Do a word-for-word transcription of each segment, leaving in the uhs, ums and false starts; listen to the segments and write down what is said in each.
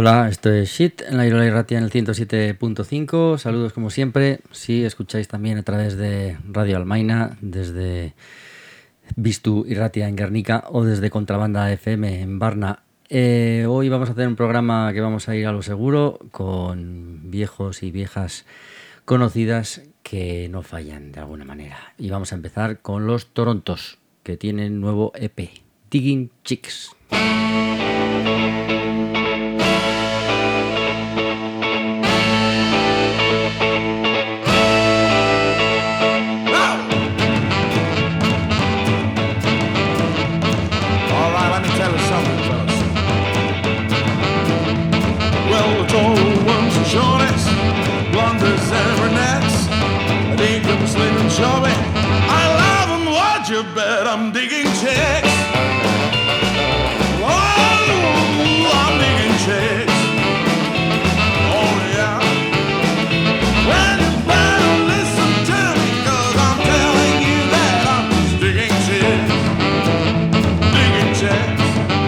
Hola, esto es Shit en la Irola Irratia en el ciento siete punto cinco. Saludos como siempre. Si escucháis también a través de Radio Almaina, desde Bistu Irratia en Guernica o desde Contrabanda F M en Varna. Eh, hoy vamos a hacer un programa que vamos a ir a lo seguro con viejos y viejas conocidas que no fallan de alguna manera. Y vamos a empezar con los Torontos, que tienen nuevo E P, Digging Chicks. Shelby, I love them, what you bet, I'm digging chicks. Oh, I'm digging chicks. Oh, yeah. Well, you better listen to me, cause I'm telling you that I'm just digging chicks. Digging chicks.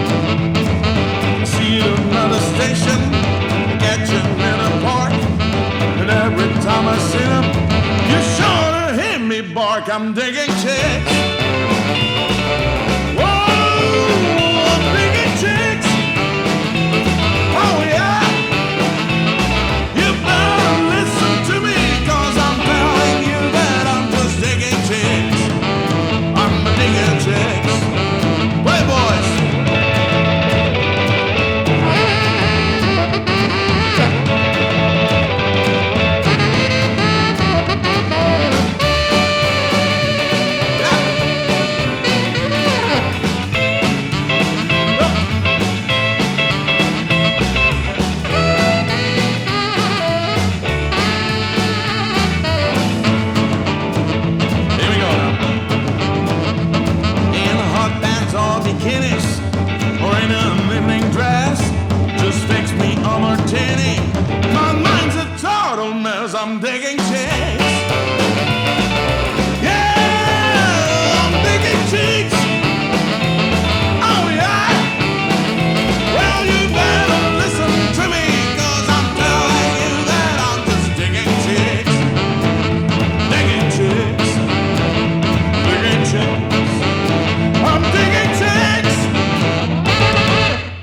See you at another station, get you in a park, and every time I see them, you sure bark, I'm digging chicks. Whoa, I'm digging chicks. Oh yeah. You better listen to me, cause I'm telling you that I'm just digging chicks. I'm digging chicks. Play boys. I'm digging chicks. Yeah, I'm digging chicks. Oh yeah. Well, you better listen to me, cause I'm telling you that I'm just digging chicks. Digging chicks. Digging chicks. I'm digging chicks.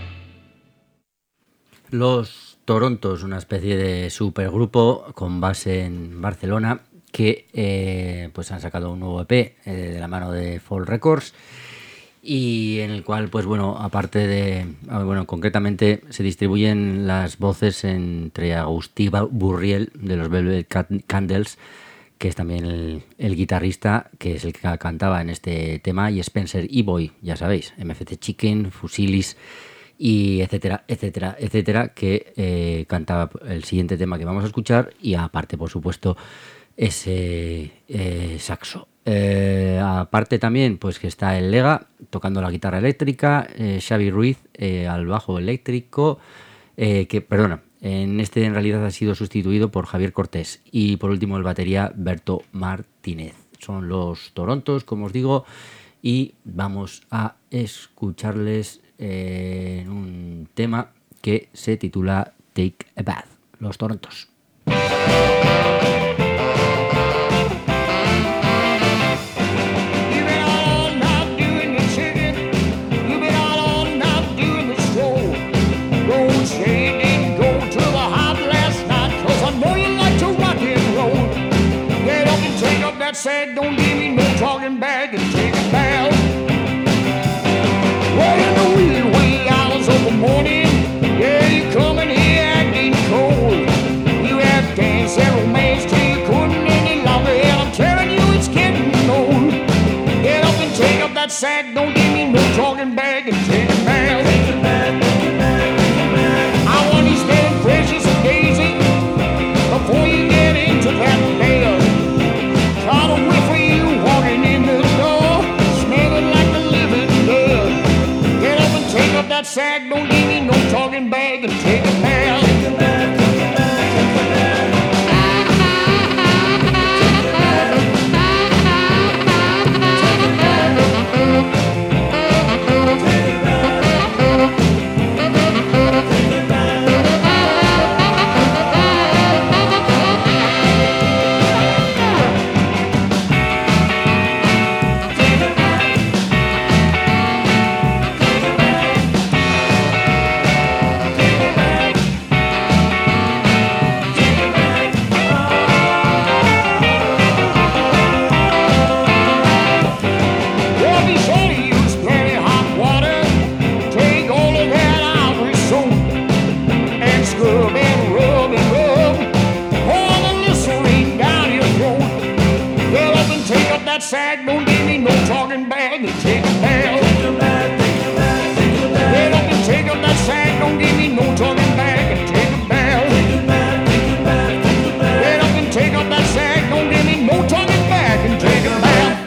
Los Torontos, una especie de supergrupo con base en Barcelona que eh, pues han sacado un nuevo E P eh, de la mano de Fall Records y en el cual pues bueno, aparte de bueno, concretamente se distribuyen las voces entre Agustí Burriel de los Velvet Candles, que es también el, el guitarrista, que es el que cantaba en este tema, y Spencer E-Boy, ya sabéis, M F C Chicken, Fusilis y etcétera, etcétera, etcétera, que eh, cantaba el siguiente tema que vamos a escuchar, y aparte, por supuesto, ese eh, saxo. Eh, aparte también, pues que está el Lega tocando la guitarra eléctrica, eh, Xavi Ruiz eh, al bajo eléctrico, eh, que, perdona, en este en realidad ha sido sustituido por Javier Cortés, y por último el batería Berto Martínez. Son los Torontos, como os digo, y vamos a escucharles en eh, un tema que se titula Take a Bath, los Torontos. Said don't give me no talking back and take a bath. Well, in the wee wee hours of the morning, yeah, you coming here acting cold. You have danced and romance till you couldn't any longer, and I'm telling you it's getting old. Get up and take up that sack, don't give me no talking back and take a bath. Take a bath, take a bath, take a bath. I want you standing precious and daisy before you get into that bed. Try to wait for you sack, don't give me no talking back, and take it back. Get up and take up that sack, don't give me no talking back, and take it back. Get up and take up that sack, don't give me no talking back, and take it back.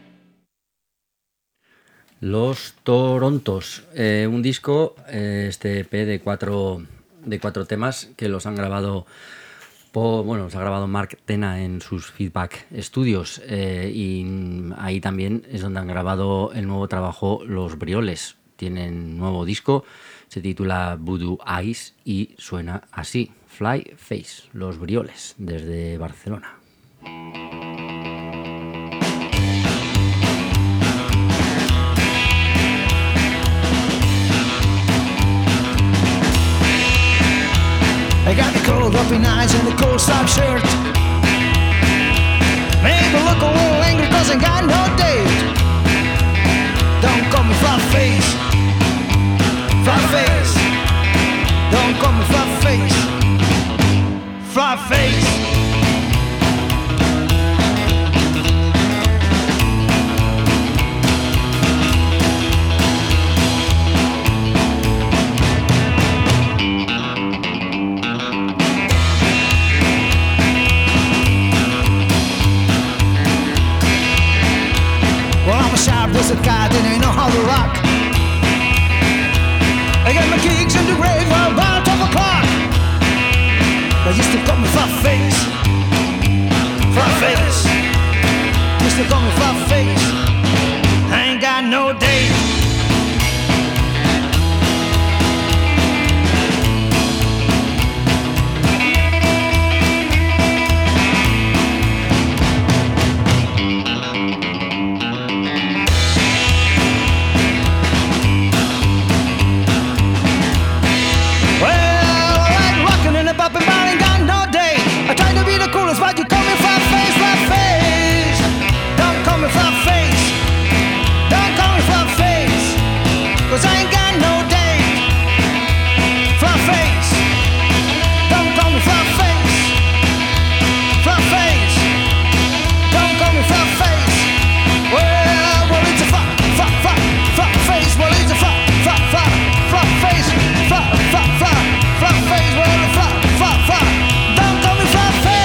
Los Torontos, eh, un disco, eh, este E P de cuatro, de cuatro temas que los han grabado, por, bueno, los ha grabado Mark Tena en sus Feedback Studios, eh, y ahí también es donde han grabado el nuevo trabajo Los Brioles. Tienen nuevo disco, se titula Voodoo Eyes y suena así, Fly Face, Los Brioles, desde Barcelona. I got the cold open eyes and the cold soft shirt. Maybe look a little angry cause I got no date. Don't call me flat face, flat face. Don't call me flat face, flat face. There's a guy that ain't know how to rock. I got my kicks in the grave about twelve o'clock. They used to call me flat face, flat face. Used to call me flat face. I ain't got no date. But you call me flat face, flat face. Don't call me flat face. Don't call me flat face. Cause I ain't got no date. Flat face. Don't call me flat face. Flat face. Don't call me flat face. Well, well it's a flat, flat, flat, flat face. Well it's a flat, flat, flat, flat face. Flat, flat, flat, flat face. Well it's a flat, flat, flat. Don't call me flat face.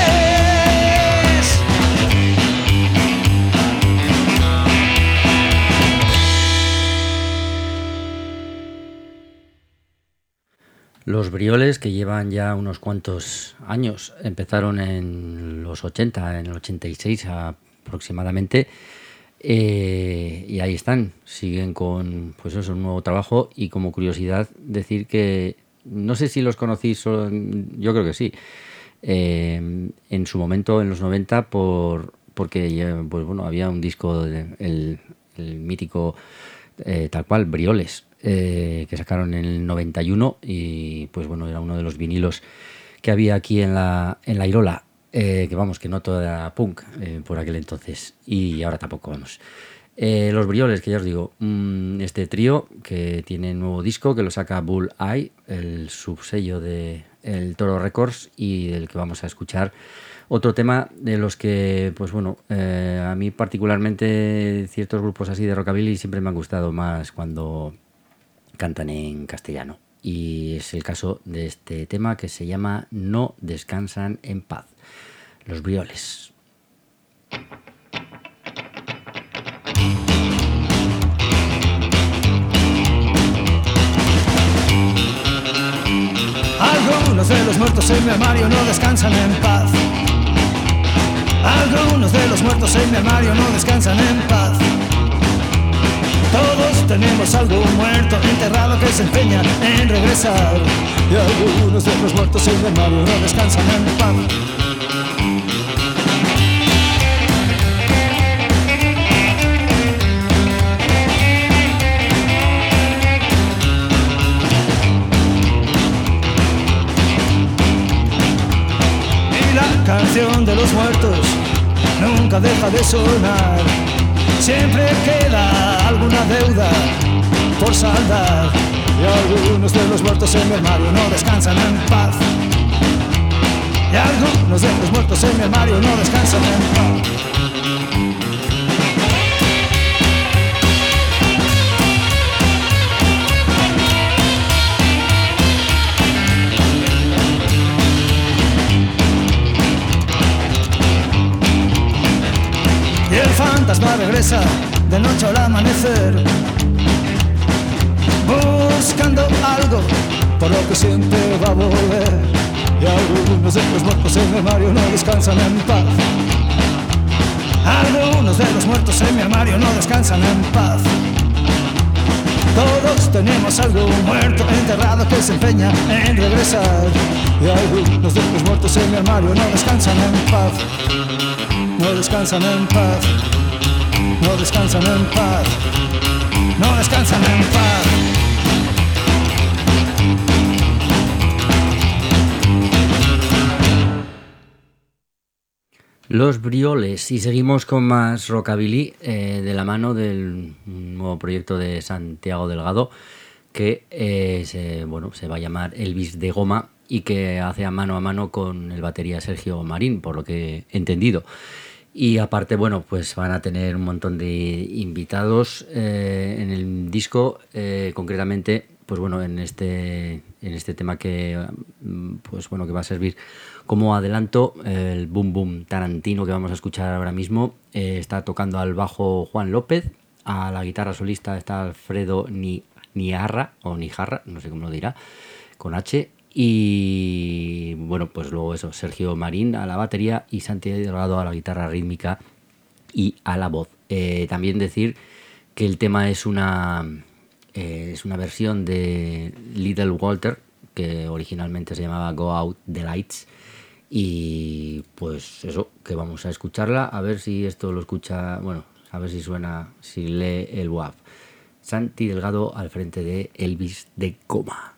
Los Brioles, que llevan ya unos cuantos años, empezaron en los ochenta, en el ochenta y seis aproximadamente, eh, y ahí están, siguen con pues eso, un nuevo trabajo. Y como curiosidad decir que, no sé si los conocís, yo creo que sí, eh, en su momento, en los noventa, por, porque pues bueno, había un disco, de, el, el mítico eh, tal cual, Brioles, Eh, que sacaron en el noventa y uno, y pues bueno, era uno de los vinilos que había aquí en la, en la Irola, eh, que vamos, que no todo era punk eh, por aquel entonces, y ahora tampoco, vamos. Eh, los Brioles, que ya os digo, mmm, este trío que tiene nuevo disco, que lo saca Bull Eye, el subsello de El Toro Records, y del que vamos a escuchar otro tema de los que, pues bueno, eh, a mí particularmente ciertos grupos así de rockabilly siempre me han gustado más cuando cantan en castellano, y es el caso de este tema que se llama No descansan en paz, Los Brioles. Algunos de los muertos en mi armario no descansan en paz. Algunos de los muertos en mi armario no descansan en paz. Todos tenemos algo muerto, enterrado, que se empeña en regresar. Y algunos de los muertos en mi armario no descansan en paz. Y la canción de los muertos nunca deja de sonar. Siempre queda alguna deuda por saldar. Y algunos de los muertos en mi armario no descansan en paz. Y algunos de los muertos en mi armario no descansan en paz. fantasma regresa de noche al amanecer, buscando algo por lo que siempre va a volver. Y algunos de los muertos en mi armario no descansan en paz. Algunos de los muertos en mi armario no descansan en paz. Todos tenemos algo muerto enterrado que se empeña en regresar. Y algunos de los muertos en mi armario no descansan en paz. No descansan en paz. No descansan en paz. No descansan en paz. Los Brioles, y seguimos con más rockabilly eh, de la mano del nuevo proyecto de Santiago Delgado que eh, se, bueno, se va a llamar Elvis de Goma y que hace a mano a mano con el batería Sergio Marín, por lo que he entendido. Y aparte, bueno, pues van a tener un montón de invitados eh, en el disco, eh, concretamente, pues bueno, en este, en este tema que, pues bueno, que va a servir como adelanto, el Boom Boom Tarantino que vamos a escuchar ahora mismo. Eh, está tocando al bajo Juan López, a la guitarra solista está Alfredo Ni, Niarra, o Nijarra, no sé cómo lo dirá, con H, y bueno, pues luego eso, Sergio Marín a la batería y Santiago Delgado a la guitarra rítmica y a la voz. Eh, también decir que el tema es una, eh, es una versión de Little Walter, que originalmente se llamaba Go Out the Lights. Y pues eso, que vamos a escucharla, a ver si esto lo escucha, bueno, a ver si suena, si lee el W A V. Santi Delgado al frente de Elvis de Goma.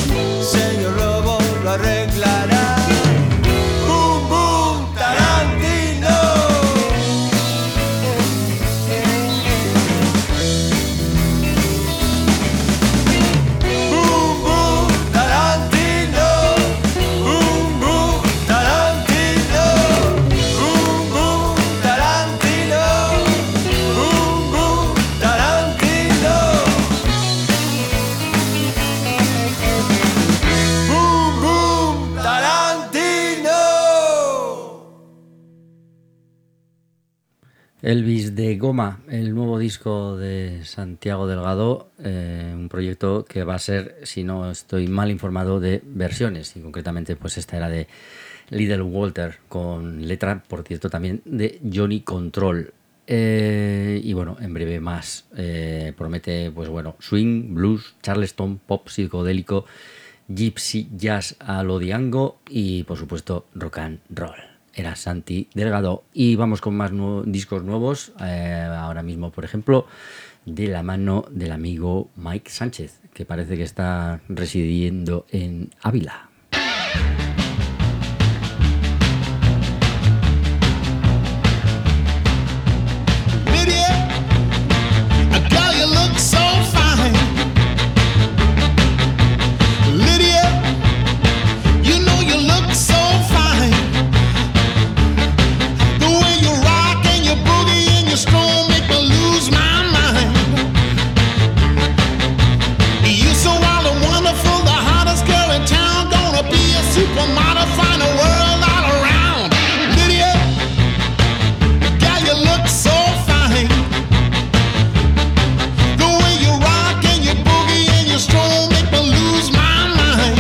Señor Lobo lo arreglará. Boom, boom, Tarantino. Elvis de Goma, el nuevo disco de Santiago Delgado, eh, un proyecto que va a ser, si no estoy mal informado, de versiones, y concretamente pues esta era de Little Walter, con letra, por cierto, también de Johnny Control. Eh, y bueno, en breve más. Eh, promete, pues bueno, swing, blues, charleston, pop psicodélico, gypsy jazz a lo Diango y por supuesto rock and roll. Era Santi Delgado. Y vamos con más nu- discos nuevos. Eh, ahora mismo, por ejemplo, de la mano del amigo Mike Sánchez, que parece que está residiendo en Ávila. Lydia, girl, you look so fine. Lydia, you know you look so fine. The way you rock and you boogie and you stroll make me lose my mind. You're so wild and wonderful, the hottest girl in town. Gonna be a supermodel, find the world all around. Lydia, girl, you look so fine. The way you rock and you boogie and you stroll make me lose my mind.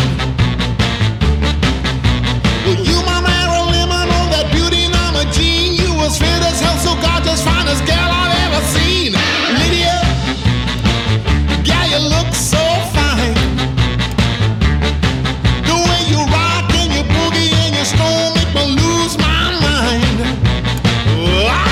Well, you my Marilyn Monroe, that beauty Norma Jean. You was fit as hell, so gorgeous, finest girl I've ever seen. Lydia, girl, you look so fine. The way you rock and you boogie and you stroll make me lose my mind. Wow!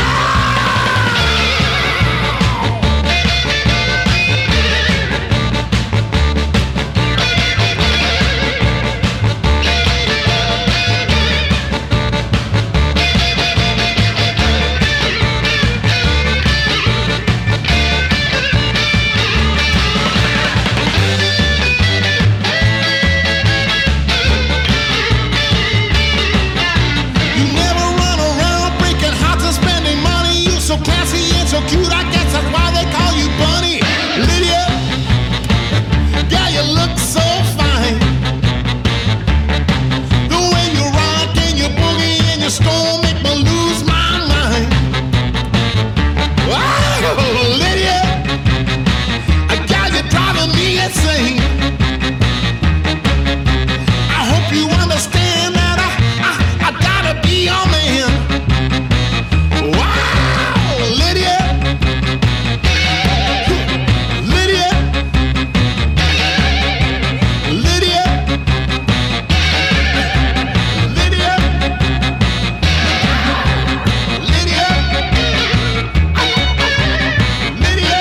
You never run around breaking hearts and spending money. You so classy and so cute, I guess that's why they call you Bunny. Lydia, girl, you look so fine. The way you rock and you boogie and you stroll make me lose my mind. Wow, Lydia, girl, you're driving me insane. I hope you understand that I, I, I gotta be your man. Wow, Lydia, Lydia, Lydia, Lydia, Lydia, Lydia,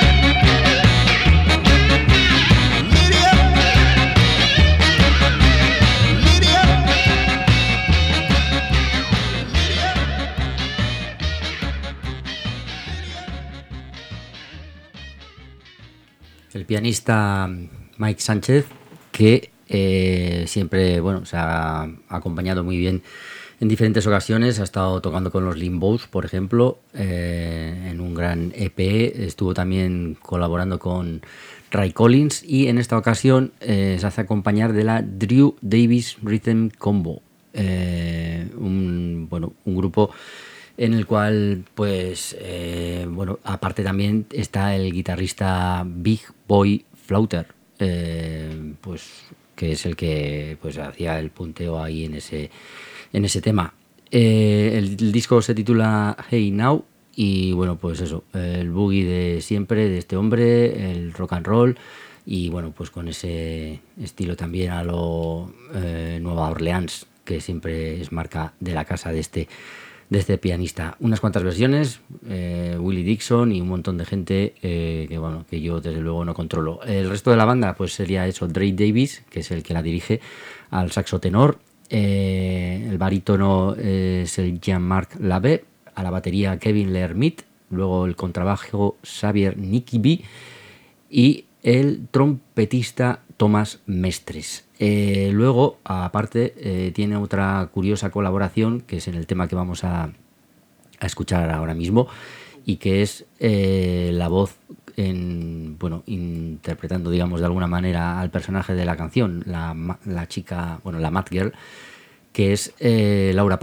El pianista Mike Sánchez, que eh, siempre bueno, se ha acompañado muy bien en diferentes ocasiones. Ha estado tocando con los Limbos, por ejemplo, eh, en un gran E P. Estuvo también colaborando con Ray Collins y en esta ocasión eh, se hace acompañar de la Drew Davis Rhythm Combo, eh, un, bueno, un grupo en el cual, pues, eh, bueno, aparte también está el guitarrista Big Boy Flauter, eh, pues, que es el que, pues, hacía el punteo ahí en ese, en ese tema. Eh, el, el disco se titula Hey Now y, bueno, pues eso, el boogie de siempre de este hombre, el rock and roll y, bueno, pues con ese estilo también a lo eh, Nueva Orleans, que siempre es marca de la casa de este de este pianista. Unas cuantas versiones, eh, Willie Dixon y un montón de gente eh, que bueno que yo desde luego no controlo. El resto de la banda pues sería eso, Dre Davis, que es el que la dirige, al saxo tenor, eh, el barítono eh, es el Jean-Marc Labbé, a la batería Kevin Lermit, luego el contrabajo Xavier Nikibi y el trompetista Tomás Mestres. Eh, luego, aparte, eh, tiene otra curiosa colaboración, que es en el tema que vamos a, a escuchar ahora mismo, y que es eh, la voz, en, bueno, interpretando, digamos, de alguna manera al personaje de la canción, la, la chica, bueno, la Mad Girl, que es eh, Laura Palmer,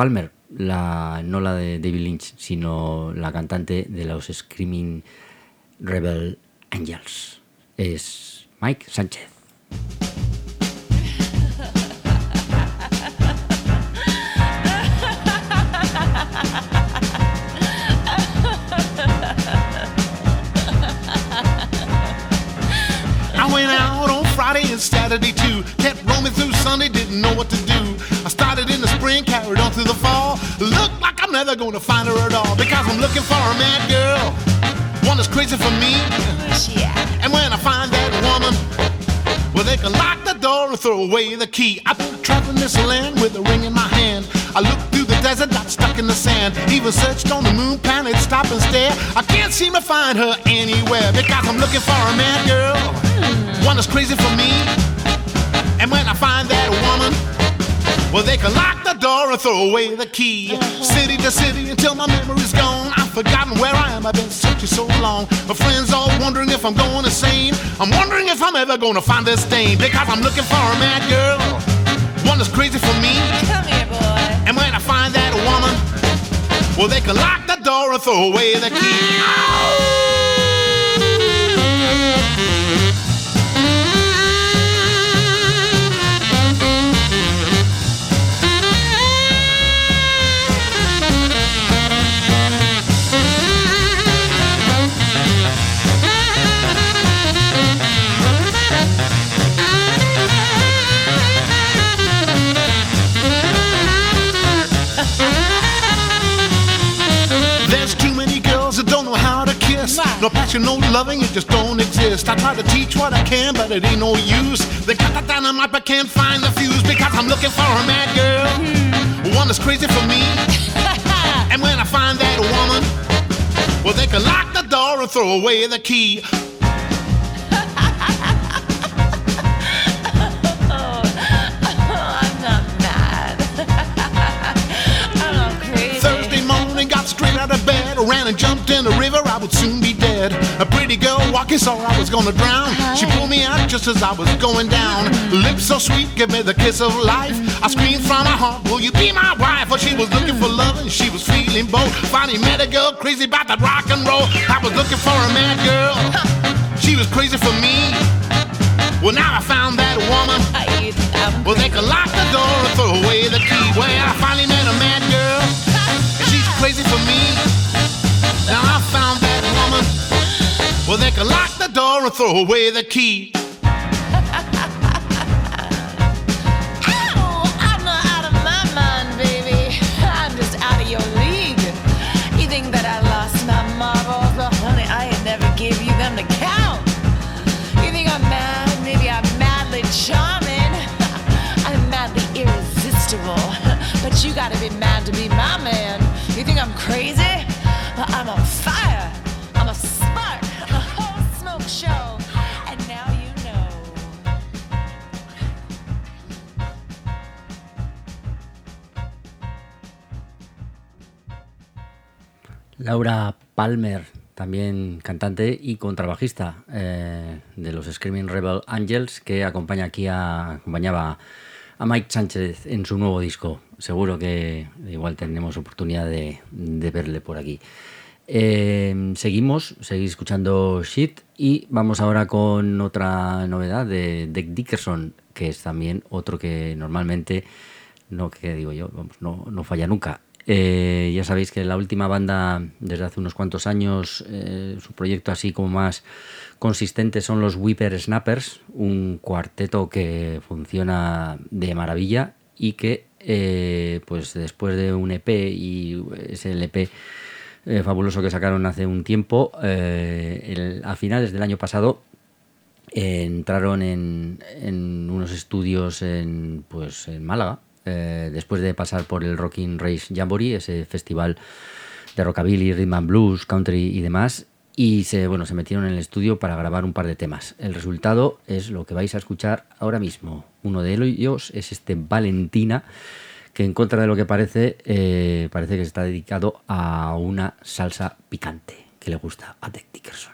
la, no la de David Lynch, sino la cantante de los Screaming Rebel Angels. Es Mike Sánchez. I went out on Friday and Saturday too. Kept roaming through Sunday, didn't know what to do. I started in the spring, carried on through the fall. Looked like I'm never gonna find her at all, because I'm looking for a mad girl, one that's crazy for me. Where's she at? And when I find that woman, well, they can lock the door and throw away the key. I've been traveling this land with a ring in my hand. I looked through the desert, got stuck in the sand. Even searched on the moon planet, stop and stare. I can't seem to find her anywhere, because I'm looking for a mad girl, one that's crazy for me. And when I find that woman, well, they can lock the door and throw away the key. City to city until my memory's gone. I've forgotten where I am, I've been searching so long. My friends all wondering if I'm going insane. I'm wondering if I'm ever gonna find this stain, because I'm looking for a mad girl, one that's crazy for me. Come here, boy. And when I find that woman, well, they can lock the door and throw away the key. Oh! No passion, no loving, it just don't exist. I try to teach what I can, but it ain't no use. They got the dynamite, but can't find the fuse, because I'm looking for a mad girl, one that's crazy for me. And when I find that woman, well, they can lock the door and throw away the key. I'm not mad. I'm not crazy. Thursday morning, got straight out of bed, ran and jumped in the river, I would soon be dead. A pretty girl walking, saw I was gonna drown. She pulled me out just as I was going down. Lips so sweet, give me the kiss of life. I screamed from my heart, will you be my wife? Well, she was looking for love and she was feeling both. Finally met a girl crazy about that rock and roll. I was looking for a mad girl, she was crazy for me. Well, now I found that woman, well, they could lock the door and throw away the key. Well, I finally met a mad girl, she's crazy for me. Now I found that woman, well, they can lock the door and throw away the key. Oh, I'm not out of my mind, baby. I'm just out of your league. You think that I lost my marbles? Well, honey, I ain't never gave you them to count. You think I'm mad? Maybe I'm madly charming. I'm madly irresistible. But you gotta be mad to be my man. You think I'm crazy? Well, I'm on fire. I'm a spark, a whole smoke show. And now you know. Laura Palmer, también cantante y contrabajista eh, de los Screaming Rebel Angels, que acompaña aquí a, acompañaba a Mike Sánchez en su nuevo disco. Seguro que igual tenemos oportunidad de, de verle por aquí. Eh, seguimos, seguís escuchando Shit y vamos ahora con otra novedad de Dick Dickerson, que es también otro que normalmente, no que digo yo, vamos, no, no falla nunca. Eh, ya sabéis que la última banda desde hace unos cuantos años, eh, su proyecto así como más consistente son los Whipper Snappers, un cuarteto que funciona de maravilla y que eh, pues después de un E P y ese L P eh, fabuloso que sacaron hace un tiempo, eh, el, a finales del año pasado eh, entraron en, en unos estudios en, pues, en Málaga. Eh, después de pasar por el Rockin' Race Jamboree, ese festival de rockabilly, rhythm and blues, country y demás, y se, bueno, se metieron en el estudio para grabar un par de temas. El resultado es lo que vais a escuchar ahora mismo. Uno de ellos es este Valentina, que en contra de lo que parece, eh, parece que está dedicado a una salsa picante que le gusta a Dick Dickerson.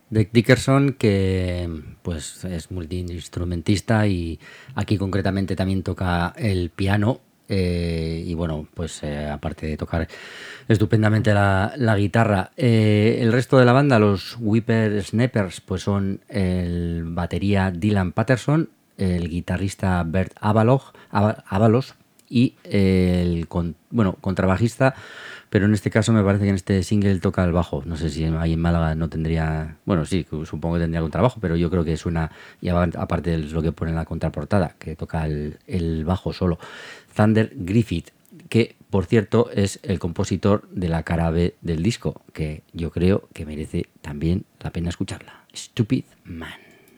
Dick Dickerson, que pues es multiinstrumentista y aquí concretamente también toca el piano. Eh, y bueno, pues eh, aparte de tocar estupendamente la, la guitarra, eh, el resto de la banda, los Whippersnappers, pues son el batería Dylan Patterson, el guitarrista Bert Avalos, Avalos y el con, bueno, contrabajista, pero en este caso me parece que en este single toca el bajo. No sé si ahí en Málaga no tendría, bueno, sí, supongo que tendría contrabajo, pero yo creo que suena, y aparte es lo que pone en la contraportada, que toca el, el bajo solo. Thunder Griffith, que por cierto es el compositor de la cara B del disco, que yo creo que merece también la pena escucharla. Stupid Man.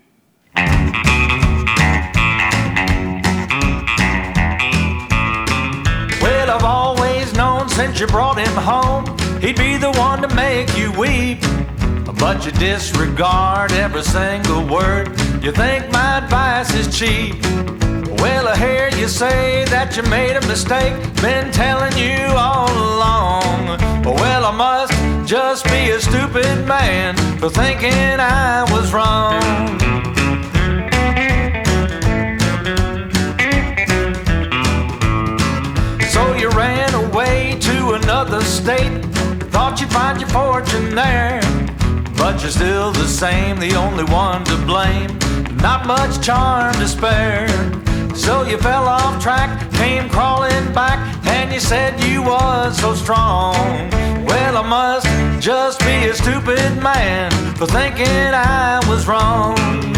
Well, I've always known since you brought him home, he'd be the one to make you weep. But you disregard every single word. You think my advice is cheap. Well, I hear you say that you made a mistake. Been telling you all along. Well, I must just be a stupid man for thinking I was wrong. So you ran away to another state. Thought you'd find your fortune there. But you're still the same, the only one to blame. Not much charm to spare. So you fell off track, came crawling back, and you said you was so strong. Well, I must just be a stupid man for thinking I was wrong.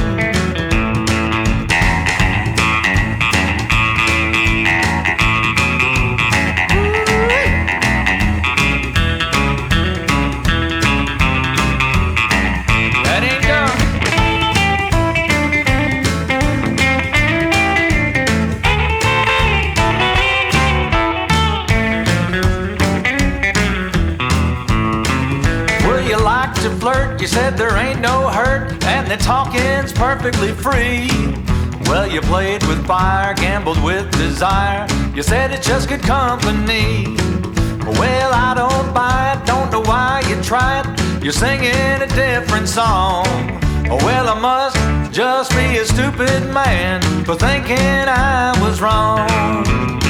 Flirt, you said there ain't no hurt, and the talking's perfectly free. Well, you played with fire, gambled with desire. You said it's just good company. Well, I don't buy it, don't know why you try it. You're singing a different song. Well, I must just be a stupid man for thinking I was wrong.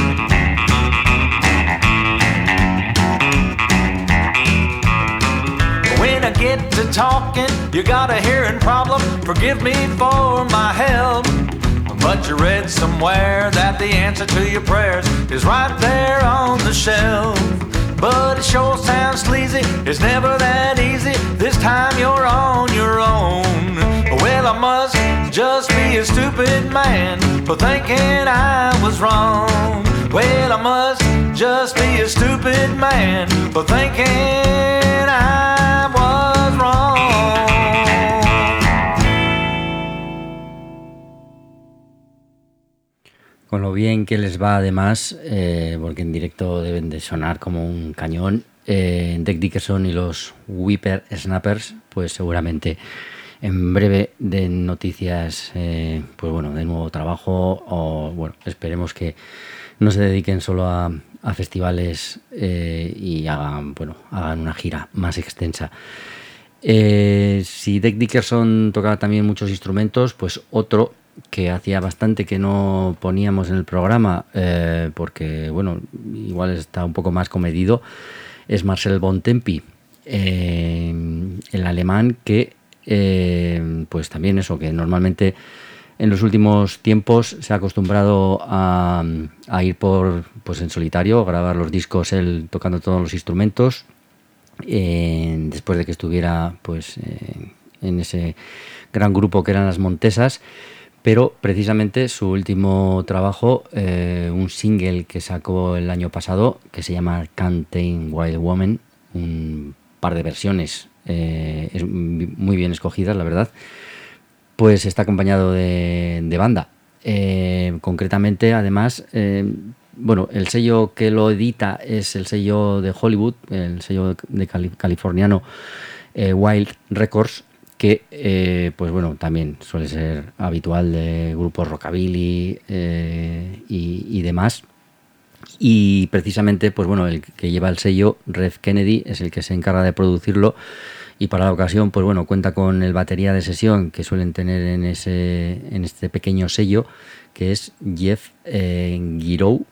When I get to talking, you got a hearing problem. Forgive me for my help. But you read somewhere that the answer to your prayers is right there on the shelf. But it sure sounds sleazy, it's never that easy. This time you're on your own. Well, I must just be a stupid man for thinking I was wrong. Well, I must just be a stupid man for thinking I was wrong. Con lo bien que les va además, eh, porque en directo deben de sonar como un cañón, eh, Dick Dickerson y los Whippersnappers, pues seguramente en breve den noticias, eh, pues bueno, de nuevo trabajo, o bueno, esperemos que no se dediquen solo a, a festivales eh, y hagan, bueno, hagan una gira más extensa. Eh, si Dick Dickerson tocaba también muchos instrumentos, pues otro que hacía bastante que no poníamos en el programa, eh, porque bueno, igual está un poco más comedido, es Marcel Bontempi, eh, el alemán que eh, pues también eso, que normalmente en los últimos tiempos se ha acostumbrado a, a ir por, pues en solitario, grabar los discos él tocando todos los instrumentos, eh, después de que estuviera pues eh, en ese gran grupo que eran las Montesas. Pero precisamente su último trabajo, eh, un single que sacó el año pasado, que se llama Can't Tame Wild Woman, un par de versiones eh, es muy bien escogidas, la verdad, pues está acompañado de, de banda. Eh, concretamente, además, eh, bueno, el sello que lo edita es el sello de Hollywood, el sello de cali- californiano eh, Wild Records, que eh, pues bueno, también suele ser habitual de grupos rockabilly eh, y, y demás. Y precisamente, pues bueno, el que lleva el sello, Rev Kennedy, es el que se encarga de producirlo. Y para la ocasión, pues bueno, cuenta con el batería de sesión que suelen tener en ese en este pequeño sello, que es Jeff eh, Giroux,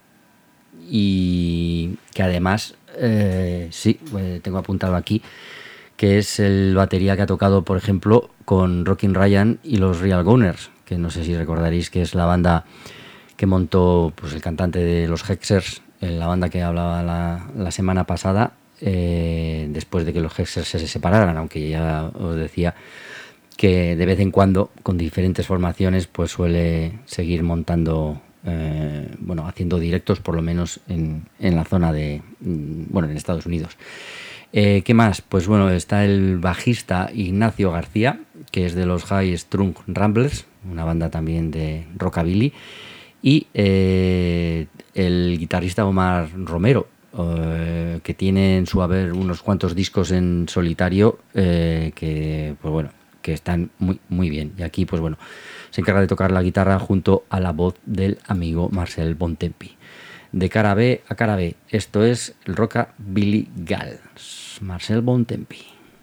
y que además, eh, sí, eh, tengo apuntado aquí, que es el batería que ha tocado, por ejemplo, con Rockin' Ryan y los Real Goners, que no sé si recordaréis que es la banda que montó pues el cantante de los Hexers, la banda que hablaba la, la semana pasada, eh, después de que los Hexers se separaran, aunque ya os decía que de vez en cuando, con diferentes formaciones, pues suele seguir montando, eh, bueno, haciendo directos, por lo menos en, en la zona de, bueno, en Estados Unidos. Eh, ¿Qué más? Pues bueno, está el bajista Ignacio García, que es de los High Strung Ramblers, una banda también de rockabilly, y eh, el guitarrista Omar Romero, eh, que tiene en su haber unos cuantos discos en solitario, eh, que pues bueno, que están muy muy bien. Y aquí pues bueno, se encarga de tocar la guitarra junto a la voz del amigo Marcel Bontempi. De cara B a cara B, esto es el Rockabilly Gals, Marcel Bontempi.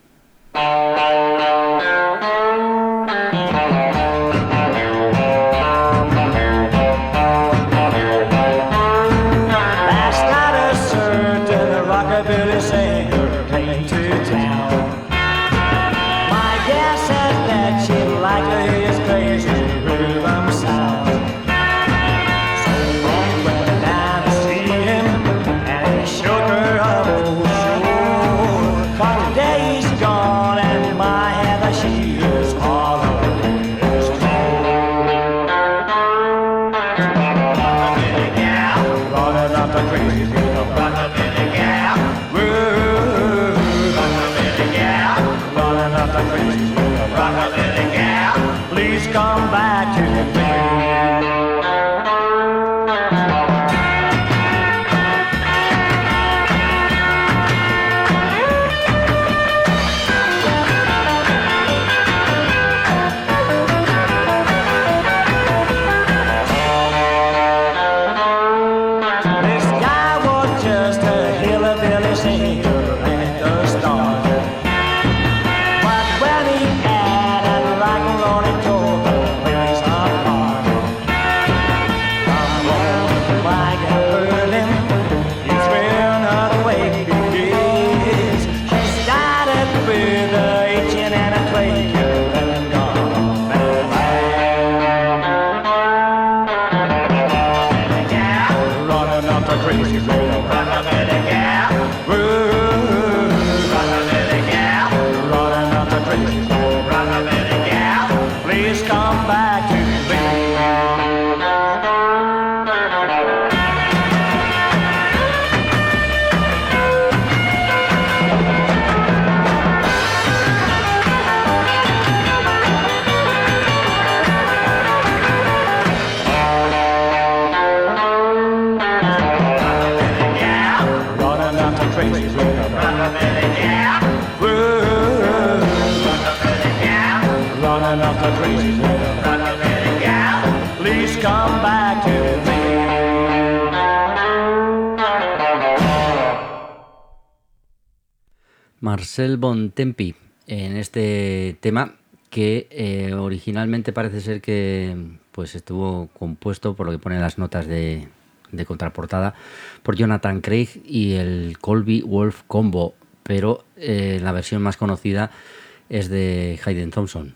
Marcel Bontempi en este tema que eh, originalmente parece ser que pues estuvo compuesto, por lo que ponen las notas de, de contraportada, por Jonathan Craig y el Colby Wolf Combo, pero eh, la versión más conocida es de Hayden Thompson,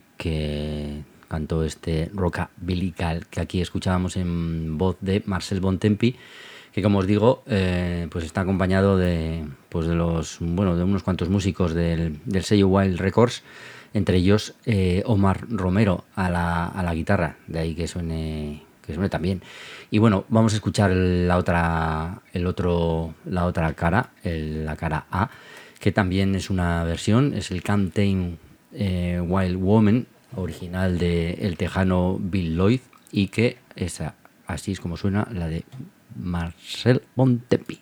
que cantó este Rockabilly Gal que aquí escuchábamos en voz de Marcel Bontempi, que como os digo, eh, pues está acompañado de, pues de los, bueno, de unos cuantos músicos del, del sello Wild Records, entre ellos eh, Omar Romero a la, a la guitarra, de ahí que suene, que suene también. Y bueno, vamos a escuchar la otra, el otro, la otra cara, el, la cara A, que también es una versión, es el Can't Tame eh, Wild Woman, original de el tejano Bill Lloyd, y que esa, así es como suena la de Marcel Bontempi.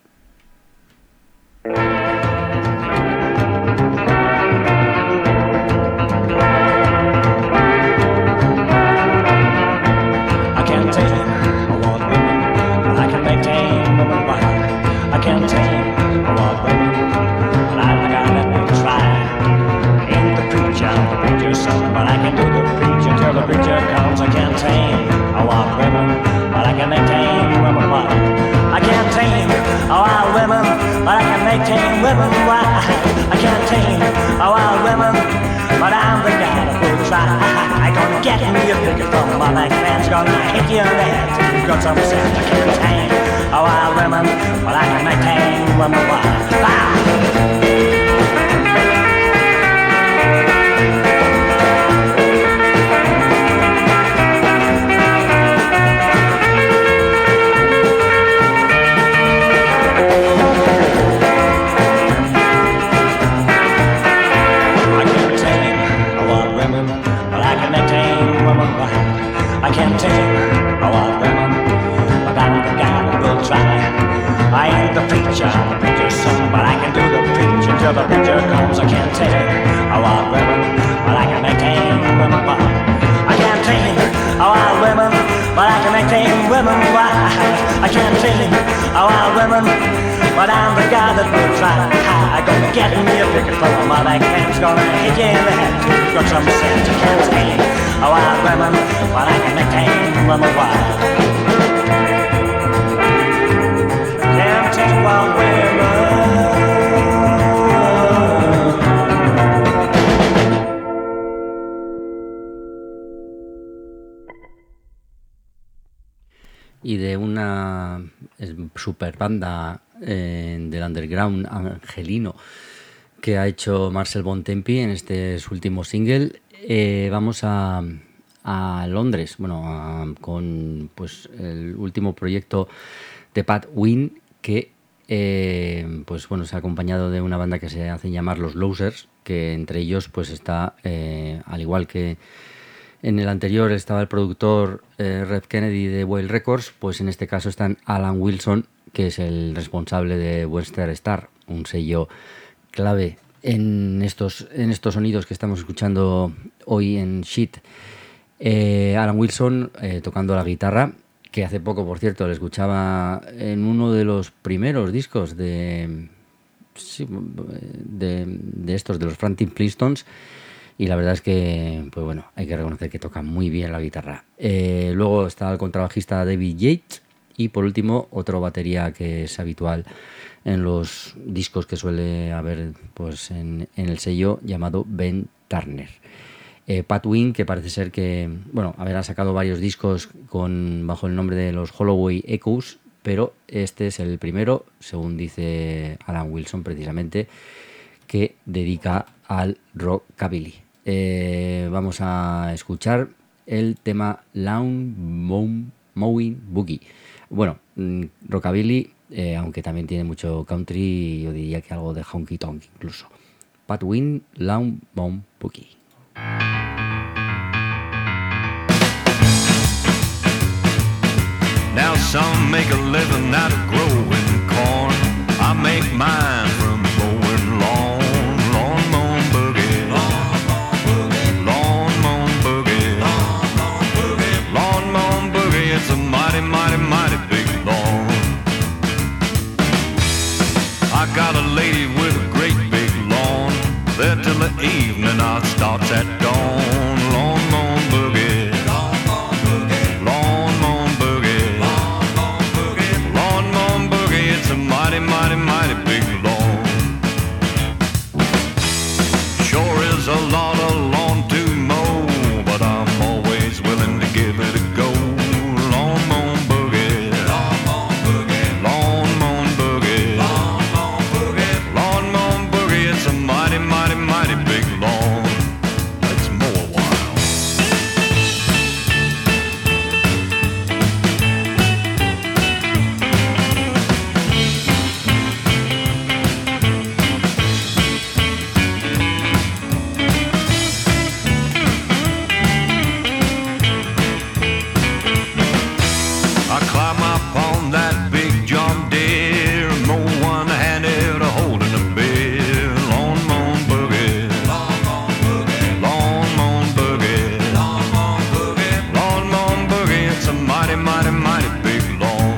I can't tame a wild woman, I can make tame women, why I can't tame a wild women, but I'm the guy that will try. I gonna get me a picket from my back fence, gonna hit you in the head till you've got some sense. I can't tame a wild women, but I can maintain women, why? I can't tame a wild woman, but I'm the guy that will try. I ain't the preacher, the preacher's son, but I can do the preaching till the preacher comes. I can't tame a wild woman, but I can maintain women wild. I can't tame a wild woman, but I can maintain women wild. I can't tame a wild woman, but I'm the guy that will try. I gonna get me a picket from my back fence, gonna hit you in the head till you got some sense. I can't tame a wild woman, but I can maintain women wild. Can't tame wild women. Y de una super banda eh, del underground angelino que ha hecho Marcel Bontempi en este su último single, eh, vamos a, a Londres, bueno, a, con pues el último proyecto de Pat Wynn, que eh, pues bueno, se ha acompañado de una banda que se hacen llamar los Losers, que entre ellos pues está, eh, al igual que en el anterior estaba el productor eh, Red Kennedy de Whale Records, pues en este caso están Alan Wilson, que es el responsable de Western Star, un sello clave en estos, en estos sonidos que estamos escuchando hoy en Shit. Eh, Alan Wilson eh, tocando la guitarra, que hace poco, por cierto, le escuchaba en uno de los primeros discos de, sí, de, de estos, de los Frantic Flintstones. Y la verdad es que, pues bueno, hay que reconocer que toca muy bien la guitarra. Eh, luego está el contrabajista David Yates y por último otro batería que es habitual en los discos que suele haber pues en, en el sello, llamado Ben Turner. Eh, Pat Wynn, que parece ser que, bueno, habrá sacado varios discos con bajo el nombre de los Holloway Echoes, pero este es el primero, según dice Alan Wilson precisamente, que dedica al rockabilly. Eh, vamos a escuchar el tema Lawn Mowing Boogie. Bueno, rockabilly, eh, aunque también tiene mucho country, yo diría que algo de honky tonk incluso. Pat Wynn, Lawn Mowing Boogie. Now some make a living out of growing corn. I make mine from mowing lawn. Lawn mowing boogie. Lawn mowing boogie. Lawn mowing boogie. It's a mighty, mighty, mighty big lawn. I got a lady with a great big lawn. There till the evening I starts at dawn. Lawn mowing boogie. Lawn mowing boogie. Lawn mowing boogie. It's a mighty, mighty, mighty big lawn. Sure is a lot of lawn to mow, but I'm always willing to give it a go. Lawn mowing boogie. Lawn mowing boogie. Lawn mowing boogie. Lawn mowing boogie. It's a mighty, mighty, mighty big lawn. Let's mow a while. I climb up on that big John Deere, mow one-handed, holding a beer. Lawn mowing boogie. Lawn mowing boogie. Lawn mowing boogie. Lawn mowing boogie. Lawn mowing boogie. It's a mighty, mighty, mighty big lawn.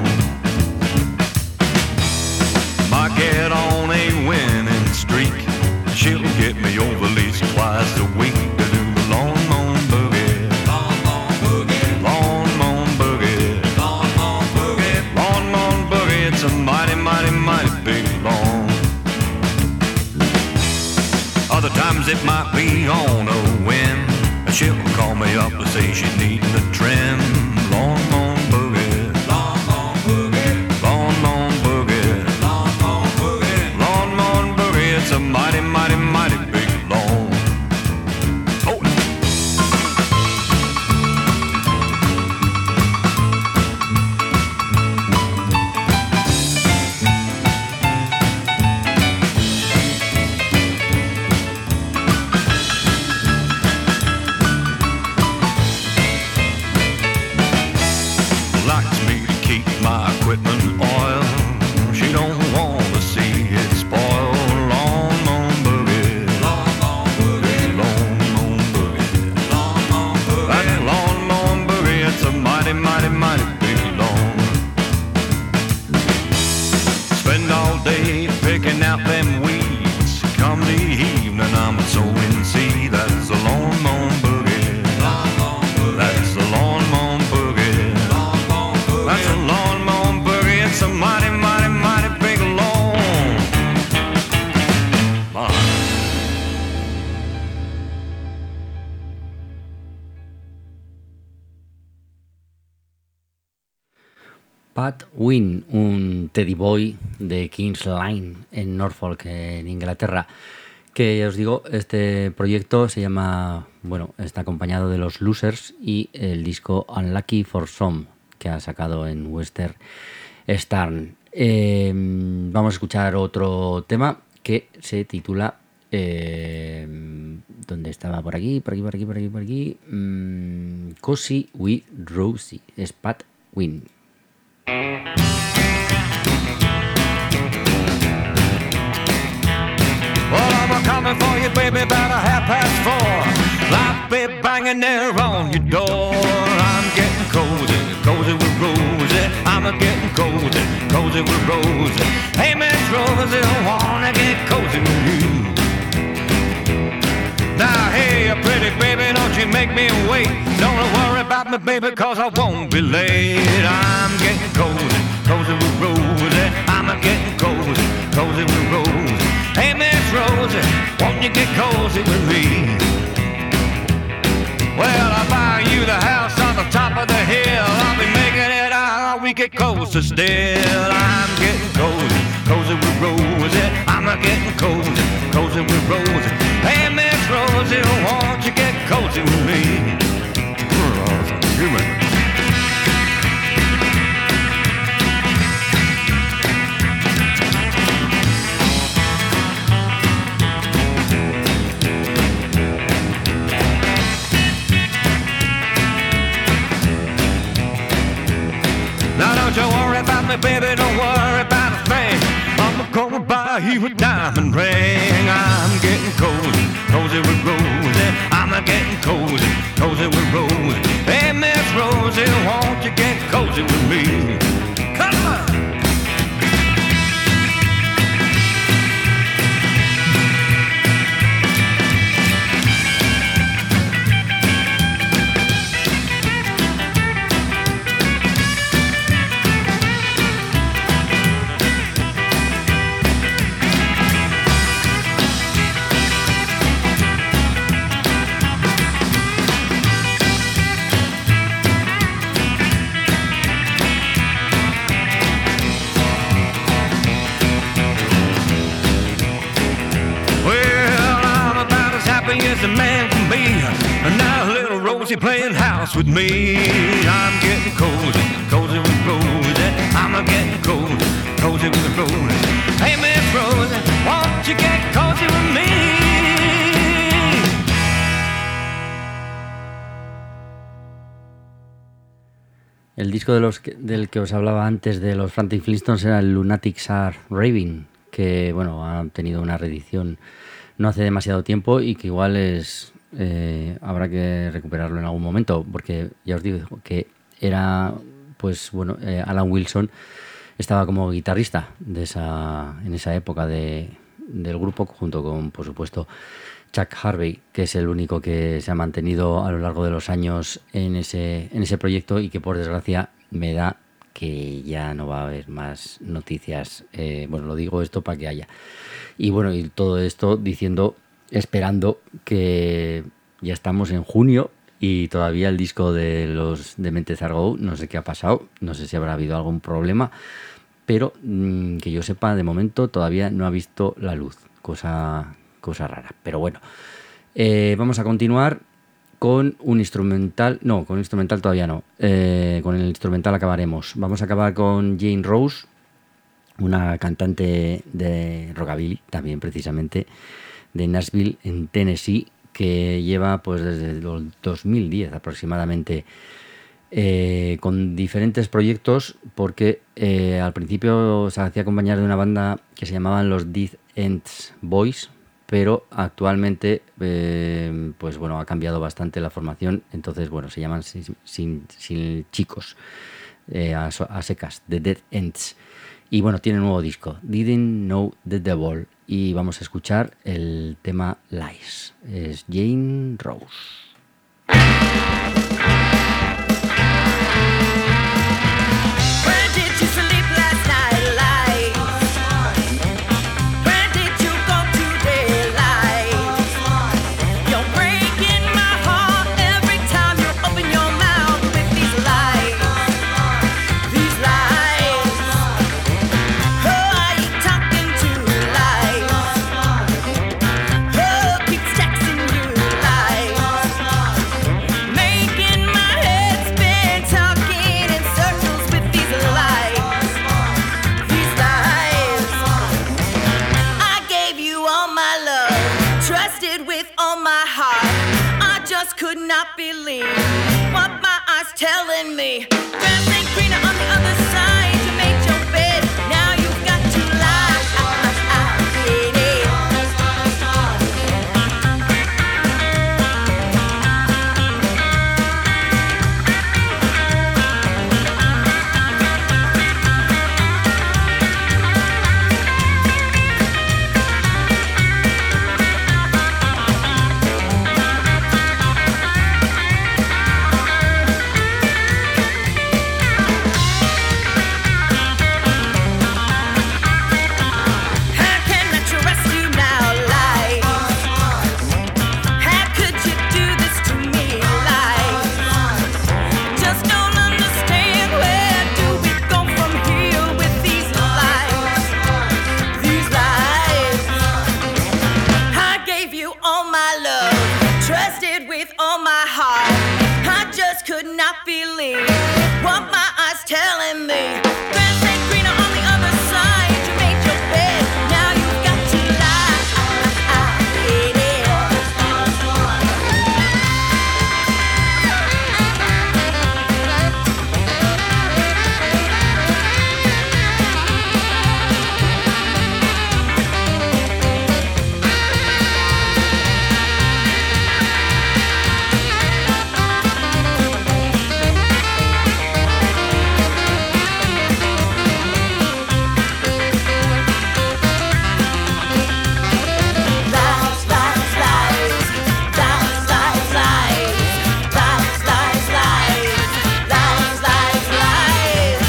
Might get on a winning streak. She'll get me over at least twice a week to do the lawn mowing boogie. Lawn mowing boogie. Lawn mowing boogie. Lawn mowing boogie. Lawn mowing boogie. It's a mighty, mighty, mighty big lawn. Other times it might be on a whim. She'll call me up and say she's needing a trim. Long, long boogie. Long, long boogie. Long, long boogie. Long, long boogie. Long, long boogie. It's a mighty, mighty, mighty big long. Oh. Likes me to keep my equipment oil. She don't want to see it spoil. Long, long boogie. Long, long boogie. Long, long boogie. Long, long boogie. That long, long boogie. It's a mighty, mighty, mighty big long. Spend all day picking out them weeds. Come the evening, I'm sowing seed. That's a long, long boogie. Long, long boogie. That's a long, long boogie. That's a long, long boogie. It's a mighty, mighty, mighty big long. My. Pat Wynn, un Teddy Boy de King's Lynn en Norfolk, en Inglaterra. Que ya os digo, este proyecto se llama, bueno, está acompañado de los Losers y el disco Unlucky for Some, que ha sacado en Western Star. Eh, vamos a escuchar otro tema que se titula eh, ¿dónde estaba? Por aquí, por aquí, por aquí, por aquí, por aquí. Mm, Cozy with Rosie. Es Pat Wynn. Well, I'm coming for you, baby, about a half past four. Life be banging there on your door. I'm getting cozy, cozy with Rosie. I'm a getting cozy, cozy with Rosie. Hey, Miss Rosie, I wanna get cozy with you. Now, hey, pretty baby, don't you make me wait. Don't worry about me, baby, cause I won't be late. I'm getting cozy, cozy with Rosie. I'm a getting cozy, cozy with Rosie. Hey, Miss Rosie, won't you get cozy with me? Well, I'll buy you the house on the top of the hill. I'll be making it out, we get closer still. I'm getting cozy, cozy with Rosie. I'm a getting cozy, cozy with Rosie. Hey, Miss Rosie, won't you get cozy with me? Give me. Now don't you worry about me, baby, don't worry about a thing. I'm gonna buy you a diamond ring. I'm getting cozy, cozy with Rosie. I'm a getting cozy, cozy with Rosie. Hey, Miss Rosie, won't you get cozy with me? Come on! As a man can be. And now little Rosie playing house with me. I'm getting cozy, cozy with Rosie. I'm a getting cozy, cozy with Rosie. Hey, Miss Rosie, won't you get cozy with me? El disco de los que, del que os hablaba antes de los Frantic Flintstones era el Lunatics Are Raving, que bueno, ha tenido una reedición no hace demasiado tiempo y que igual es eh, habrá que recuperarlo en algún momento, porque ya os digo que era, pues bueno, eh, Alan Wilson estaba como guitarrista de esa en esa época de, del grupo, junto con, por supuesto, Chuck Harvey, que es el único que se ha mantenido a lo largo de los años en ese en ese proyecto y que por desgracia me da que ya no va a haber más noticias. Eh, bueno, lo digo esto para que haya. Y bueno, y todo esto diciendo esperando que ya estamos en junio y todavía el disco de los de Mente Zargo, no sé qué ha pasado, no sé si habrá habido algún problema, pero mmm, que yo sepa, de momento todavía no ha visto la luz, cosa, cosa rara. Pero bueno, eh, vamos a continuar con un instrumental, no, con un instrumental todavía no, eh, con el instrumental acabaremos. Vamos a acabar con Jane Rose, una cantante de rockabilly, también precisamente de Nashville, en Tennessee, que lleva pues desde el dos mil diez aproximadamente eh, con diferentes proyectos, porque eh, al principio se hacía acompañar de una banda que se llamaban los Dead Ends Boys, pero actualmente eh, pues bueno, ha cambiado bastante la formación, entonces bueno, se llaman sin, sin, sin chicos, eh, a, a secas, The Dead Ends. Y bueno, tiene un nuevo disco, Didn't Know the Devil, y vamos a escuchar el tema Lies. Es Jane Rose. Where did you sleep last night, lies? Where did you go today, lies? You're breaking my heart every time you open your mouth with these lies, these lies. Who are you talking to, lies? Who keeps texting you, lies? Making my head spin, talking in circles with these lies, these lies. I gave you all my love, trusted with all my heart. I just could not believe what my eyes telling me. Grass ain't greener on the other side. You made your bed, now you've got to lie. Yeah, yeah. How can I trust you now, lies? How could you do this to me, lies? Just don't understand, where do we go from here with these lies, these lies? I gave you all my love, trusted with all my heart. I just could not believe what my eyes telling me. Grass ain't greener on the other side. You made your bed, now you've got to lie. Yeah, yeah. Lies, lies, lies. Lies, lies, lies. Lies, lies, lies. Lies, lies, lies.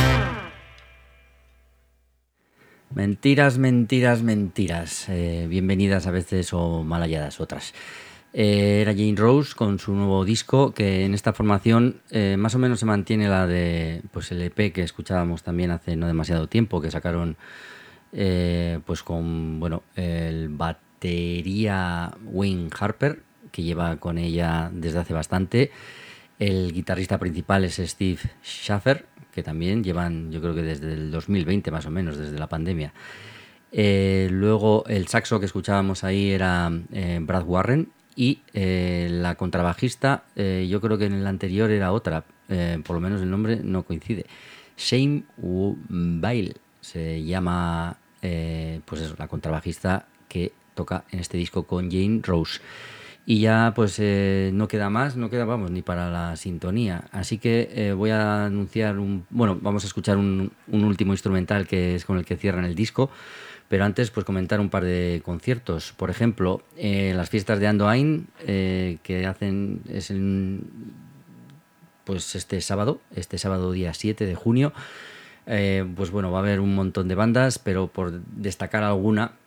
Mentiras, mentiras, mentiras. Eh, bienvenidas a veces o mal halladas otras. Eh, era Jane Rose con su nuevo disco, que en esta formación eh, más o menos se mantiene la de pues el E P que escuchábamos también hace no demasiado tiempo, que sacaron eh, pues con bueno el batería Wayne Harper, que lleva con ella desde hace bastante. El guitarrista principal es Steve Schaffer, que también llevan, yo creo que desde el dos mil veinte más o menos, desde la pandemia. Eh, luego el saxo que escuchábamos ahí era eh, Brad Warren, y eh, la contrabajista, eh, yo creo que en el anterior era otra, eh, por lo menos el nombre no coincide. Shane Bail se llama, eh, pues eso, la contrabajista que toca en este disco con Jane Rose. Y ya pues eh, no queda más, no queda, vamos, ni para la sintonía. Así que eh, voy a anunciar un... Bueno, vamos a escuchar un, un último instrumental que es con el que cierran el disco. Pero antes, pues comentar un par de conciertos. Por ejemplo, eh, las fiestas de Andoain, eh, que hacen es el, pues este sábado, este sábado día siete de junio. Eh, pues bueno, va a haber un montón de bandas, pero por destacar alguna,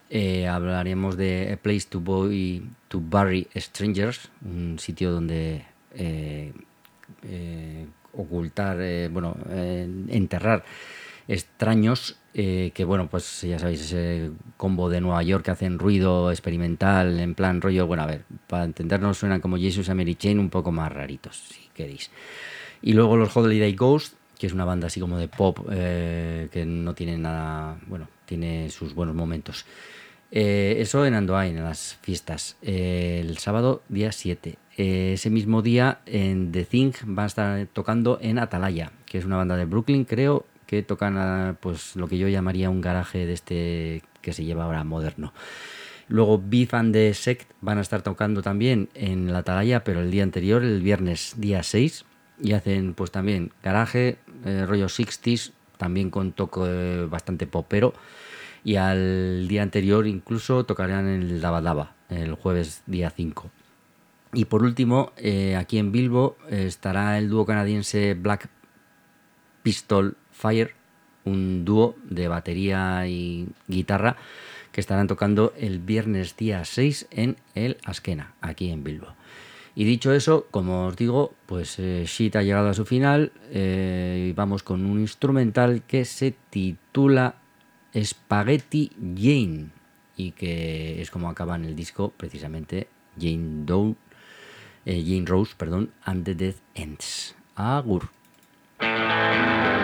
eh, hablaremos de A Place to, Boy, to Bury Strangers, un sitio donde eh, eh, ocultar, eh, bueno, eh, enterrar extraños, eh, que bueno, pues ya sabéis, ese combo de Nueva York que hacen ruido experimental, en plan rollo, bueno, a ver, para entendernos suenan como Jesus and Mary Chain, un poco más raritos, si queréis. Y luego los Holiday Ghost, que es una banda así como de pop, eh, que no tiene nada, bueno, tiene sus buenos momentos. Eh, eso en Andoain, en las fiestas, eh, el sábado día siete. Eh, ese mismo día en The Thing van a estar tocando en Atalaya, que es una banda de Brooklyn, creo, que tocan a, pues lo que yo llamaría un garaje de este que se lleva ahora moderno. Luego Beef and the Sect van a estar tocando también en la Atalaya, pero el día anterior, el viernes día seis, y hacen pues también garaje, eh, rollo sesenta, también con toque bastante popero, y al día anterior incluso tocarán en el Daba Daba, el jueves día cinco. Y por último, eh, aquí en Bilbo eh, estará el dúo canadiense Black Pistol Fire, un dúo de batería y guitarra que estarán tocando el viernes día seis en el Askena, aquí en Bilbo. Y dicho eso, como os digo, pues eh, Shit ha llegado a su final, eh, y vamos con un instrumental que se titula Spaghetti Jane, y que es como acaba en el disco precisamente Jane Doe, eh, Jane Rose, perdón, and the Death Ends. Agur.